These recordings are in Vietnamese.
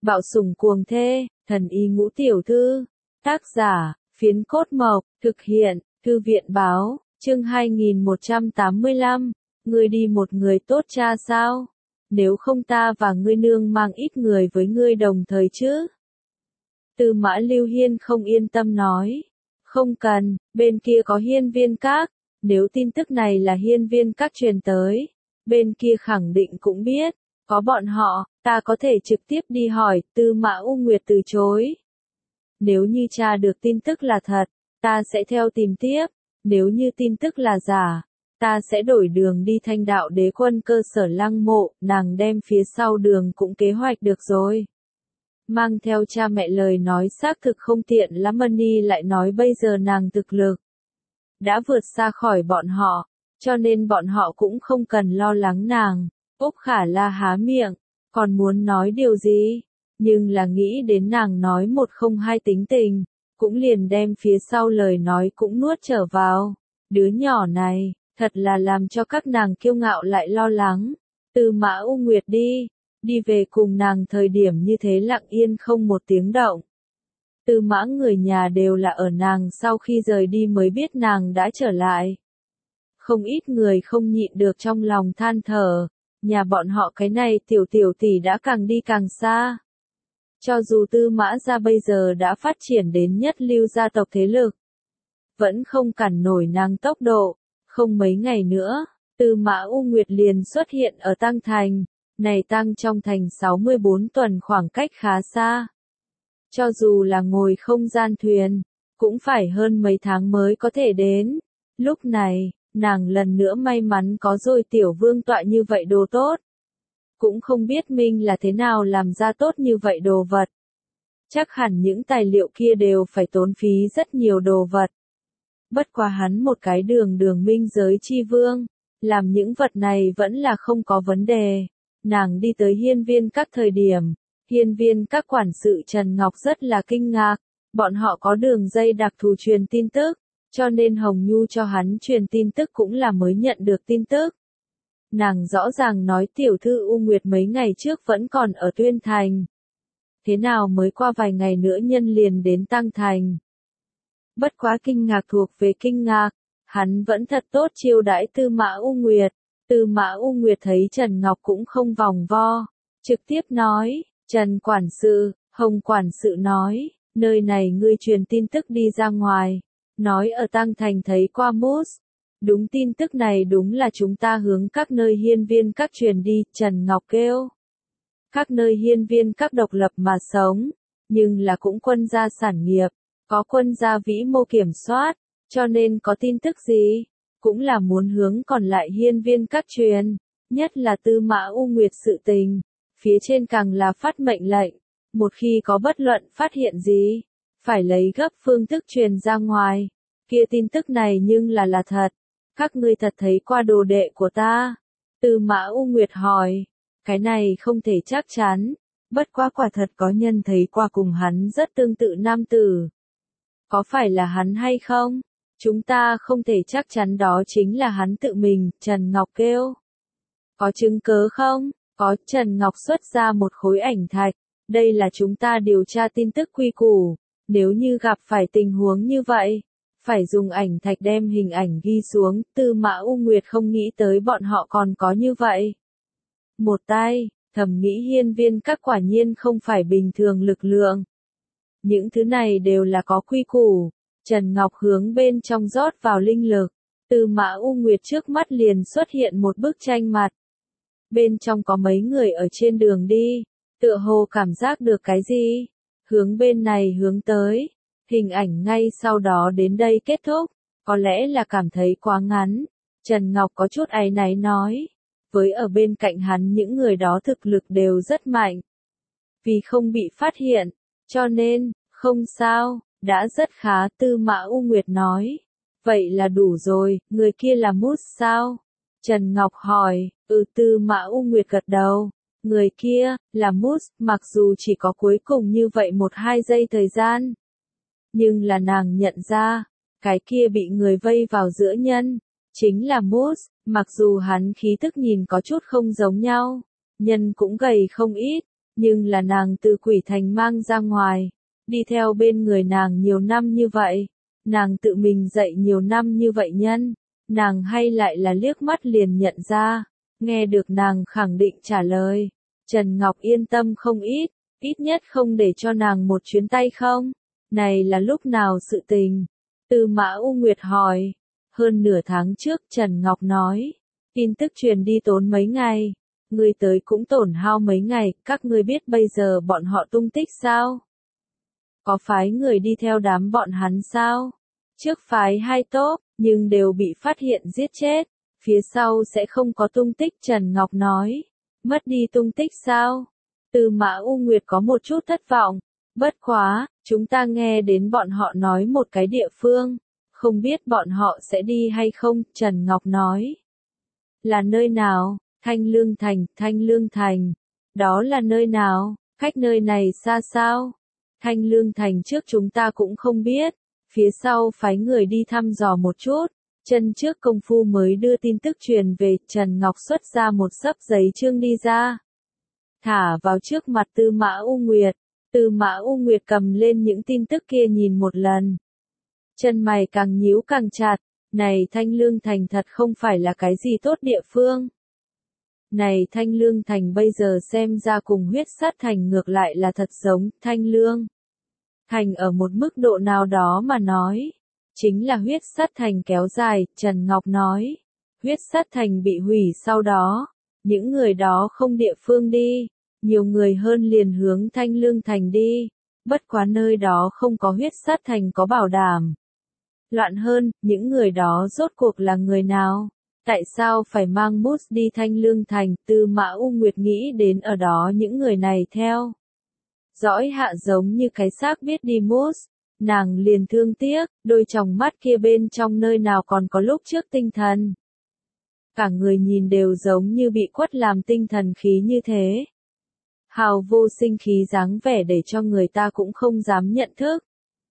Bạo sủng cuồng thê, thần y ngũ tiểu thư. Tác giả, Phiến Cốt Mộc, thực hiện, Thư viện báo, chương 2185. Ngươi đi một người tốt cha sao? Nếu không ta và ngươi nương mang ít người với ngươi đồng thời chứ? Tư Mã Lưu Hiên không yên tâm nói. Không cần, bên kia có Hiên Viên Các. Nếu tin tức này là Hiên Viên Các truyền tới, bên kia khẳng định cũng biết. Có bọn họ, ta có thể trực tiếp đi hỏi. Tư Mã U Nguyệt từ chối. Nếu như tra được tin tức là thật, ta sẽ theo tìm tiếp. Nếu như tin tức là giả, ta sẽ đổi đường đi Thanh Đạo Đế Quân cơ sở Lăng Mộ. Nàng đem phía sau đường cũng kế hoạch được rồi. Mang theo cha mẹ lời nói xác thực không tiện lắm. Mani lại nói bây giờ nàng thực lực đã vượt xa khỏi bọn họ, cho nên bọn họ cũng không cần lo lắng nàng. Úc Khả La há miệng, còn muốn nói điều gì, nhưng là nghĩ đến nàng nói một không hai tính tình, cũng liền đem phía sau lời nói cũng nuốt trở vào. Đứa nhỏ này, thật là làm cho các nàng kiêu ngạo lại lo lắng. Tư Mã U Nguyệt đi về cùng nàng thời điểm như thế lặng yên không một tiếng động. Tư Mã người nhà đều là ở nàng sau khi rời đi mới biết nàng đã trở lại. Không ít người không nhịn được trong lòng than thở, nhà bọn họ cái này tiểu tỷ đã càng đi càng xa. Cho dù Tư Mã gia bây giờ đã phát triển đến nhất lưu gia tộc thế lực, vẫn không cản nổi nàng tốc độ. Không mấy ngày nữa, Tư Mã U Nguyệt liền xuất hiện ở Tăng Thành. Này Tăng trong thành 64 tuần khoảng cách khá xa. Cho dù là ngồi không gian thuyền, cũng phải hơn mấy tháng mới có thể đến. Lúc này, nàng lần nữa may mắn có rồi tiểu vương tọa như vậy đồ tốt. Cũng không biết Minh là thế nào làm ra tốt như vậy đồ vật. Chắc hẳn những tài liệu kia đều phải tốn phí rất nhiều đồ vật. Bất quá hắn một cái đường minh giới chi vương, làm những vật này vẫn là không có vấn đề. Nàng đi tới Hiên Viên Các thời điểm, Hiên Viên Các quản sự Trần Ngọc rất là kinh ngạc. Bọn họ có đường dây đặc thù truyền tin tức, cho nên Hồng Nhu cho hắn truyền tin tức cũng là mới nhận được tin tức. Nàng rõ ràng nói tiểu thư U Nguyệt mấy ngày trước vẫn còn ở Tuyên Thành. Thế nào mới qua vài ngày nữa nhân liền đến Tăng Thành. Bất quá kinh ngạc thuộc về kinh ngạc, hắn vẫn thật tốt chiêu đãi Tư Mã U Nguyệt. Tư Mã U Nguyệt thấy Trần Ngọc cũng không vòng vo, trực tiếp nói, Trần quản sự, Hồng quản sự nói, nơi này ngươi truyền tin tức đi ra ngoài, nói ở Tăng Thành thấy qua Mousse. Đúng, tin tức này đúng là chúng ta hướng các nơi Hiên Viên Các truyền đi. Trần Ngọc kêu, các nơi Hiên Viên Các độc lập mà sống, nhưng là cũng quân gia sản nghiệp, có quân gia vĩ mô kiểm soát, cho nên có tin tức gì, cũng là muốn hướng còn lại Hiên Viên Các truyền, nhất là Tư Mã U Nguyệt sự tình, phía trên càng là phát mệnh lệnh, một khi có bất luận phát hiện gì, phải lấy gấp phương thức truyền ra ngoài, kia tin tức này nhưng là thật, các ngươi thật thấy qua đồ đệ của ta? Tư Mã U Nguyệt hỏi, cái này không thể chắc chắn, bất quá quả thật có nhân thấy qua cùng hắn rất tương tự nam tử. Có phải là hắn hay không? Chúng ta không thể chắc chắn đó chính là hắn tự mình. Trần Ngọc kêu, có chứng cớ không? Có. Trần Ngọc xuất ra một khối ảnh thạch, đây là chúng ta điều tra tin tức quy củ, nếu như gặp phải tình huống như vậy, phải dùng ảnh thạch đem hình ảnh ghi xuống. Tư Mã U Nguyệt không nghĩ tới bọn họ còn có như vậy. Một tay, thầm nghĩ Hiên Viên Các quả nhiên không phải bình thường lực lượng. Những thứ này đều là có quy củ. Trần Ngọc hướng bên trong rót vào linh lực. Tư Mã U Nguyệt trước mắt liền xuất hiện một bức tranh mặt. Bên trong có mấy người ở trên đường đi, tựa hồ cảm giác được cái gì, hướng bên này hướng tới. Hình ảnh ngay sau đó đến đây kết thúc, có lẽ là cảm thấy quá ngắn. Trần Ngọc có chút áy náy nói, với ở bên cạnh hắn những người đó thực lực đều rất mạnh. Vì không bị phát hiện, cho nên, không sao, đã rất khá. Tư Mã U Nguyệt nói, vậy là đủ rồi. Người kia là Mousse sao? Trần Ngọc hỏi. Tư Mã U Nguyệt gật đầu. Người kia, là Mousse, mặc dù chỉ có cuối cùng như vậy 1-2 giây thời gian. Nhưng là nàng nhận ra, cái kia bị người vây vào giữa nhân, chính là Mousse, mặc dù hắn khí tức nhìn có chút không giống nhau, nhân cũng gầy không ít, nhưng là nàng từ quỷ thành mang ra ngoài, đi theo bên người nàng nhiều năm như vậy, nàng tự mình dạy nhiều năm như vậy nhân, nàng hay lại là liếc mắt liền nhận ra, nghe được nàng khẳng định trả lời, Trần Ngọc yên tâm không ít nhất không để cho nàng một chuyến tay không, này là lúc nào sự tình, Tư Mã U Nguyệt hỏi, hơn nửa tháng trước Trần Ngọc nói, tin tức truyền đi tốn mấy ngày, ngươi tới cũng tổn hao mấy ngày, các ngươi biết bây giờ bọn họ tung tích sao? Có phái người đi theo đám bọn hắn sao? Trước phái 2 tốp, nhưng đều bị phát hiện giết chết, phía sau sẽ không có tung tích Trần Ngọc nói. Mất đi tung tích sao? Tư Mã U Nguyệt có một chút thất vọng, bất quá, chúng ta nghe đến bọn họ nói một cái địa phương, không biết bọn họ sẽ đi hay không, Trần Ngọc nói. Là nơi nào? Thanh Lương Thành. Đó là nơi nào? Cách nơi này xa sao? Thanh Lương Thành trước chúng ta cũng không biết, phía sau phái người đi thăm dò một chút, chân trước công phu mới đưa tin tức truyền về, Trần Ngọc xuất ra một xấp giấy chương đi ra. Thả vào trước mặt Tư Mã U Nguyệt, Tư Mã U Nguyệt cầm lên những tin tức kia nhìn một lần. Chân mày càng nhíu càng chặt, này Thanh Lương Thành thật không phải là cái gì tốt địa phương. Này Thanh Lương Thành bây giờ xem ra cùng Huyết Sát Thành ngược lại là thật giống, Thanh Lương Thành ở một mức độ nào đó mà nói, chính là Huyết Sát Thành kéo dài, Trần Ngọc nói. Huyết Sát Thành bị hủy sau đó, những người đó không địa phương đi, nhiều người hơn liền hướng Thanh Lương Thành đi, bất quá nơi đó không có Huyết Sát Thành có bảo đảm. Loạn hơn, những người đó rốt cuộc là người nào? Tại sao phải mang Moose đi Thanh Lương Thành? Tư Mã U Nguyệt nghĩ đến ở đó những người này theo dõi hạ giống như cái xác biết đi Moose, nàng liền thương tiếc, đôi tròng mắt kia bên trong nơi nào còn có lúc trước tinh thần. Cả người nhìn đều giống như bị quất làm tinh thần khí như thế. Hào vô sinh khí dáng vẻ để cho người ta cũng không dám nhận thức.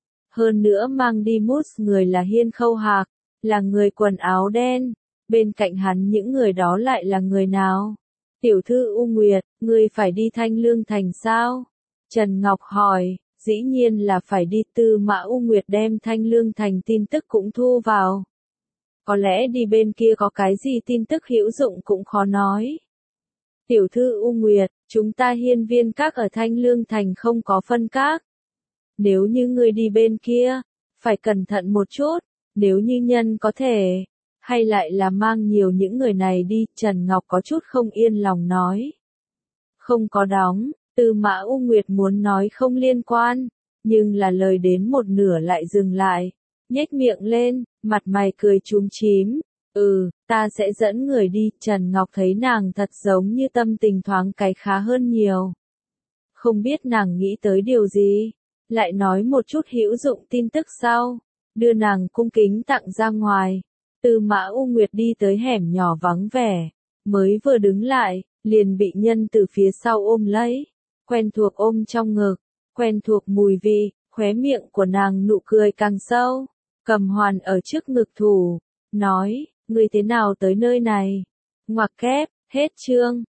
Hơn nữa mang đi Moose người là Hiên Khâu Hạc, là người quần áo đen. Bên cạnh hắn những người đó lại là người nào? Tiểu thư U Nguyệt, ngươi phải đi Thanh Lương Thành sao? Trần Ngọc hỏi, dĩ nhiên là phải đi. Tư Mã U Nguyệt đem Thanh Lương Thành tin tức cũng thu vào. Có lẽ đi bên kia có cái gì tin tức hữu dụng cũng khó nói. Tiểu thư U Nguyệt, chúng ta Hiên Viên Các ở Thanh Lương Thành không có phân các. Nếu như ngươi đi bên kia, phải cẩn thận một chút, nếu như nhân có thể, hay lại là mang nhiều những người này đi, Trần Ngọc có chút không yên lòng nói. Không có đóng, Tư Mã U Nguyệt muốn nói không liên quan, nhưng là lời đến một nửa lại dừng lại, nhếch miệng lên, mặt mày cười chúm chím, ta sẽ dẫn người đi, Trần Ngọc thấy nàng thật giống như tâm tình thoáng cái khá hơn nhiều. Không biết nàng nghĩ tới điều gì, lại nói một chút hữu dụng tin tức sau, đưa nàng cung kính tặng ra ngoài. Tư Mã U Nguyệt đi tới hẻm nhỏ vắng vẻ, mới vừa đứng lại, liền bị nhân từ phía sau ôm lấy, quen thuộc ôm trong ngực, quen thuộc mùi vị, khóe miệng của nàng nụ cười càng sâu, cầm hoàn ở trước ngực thủ, nói, ngươi thế nào tới nơi này? Ngoặc kép, hết chương.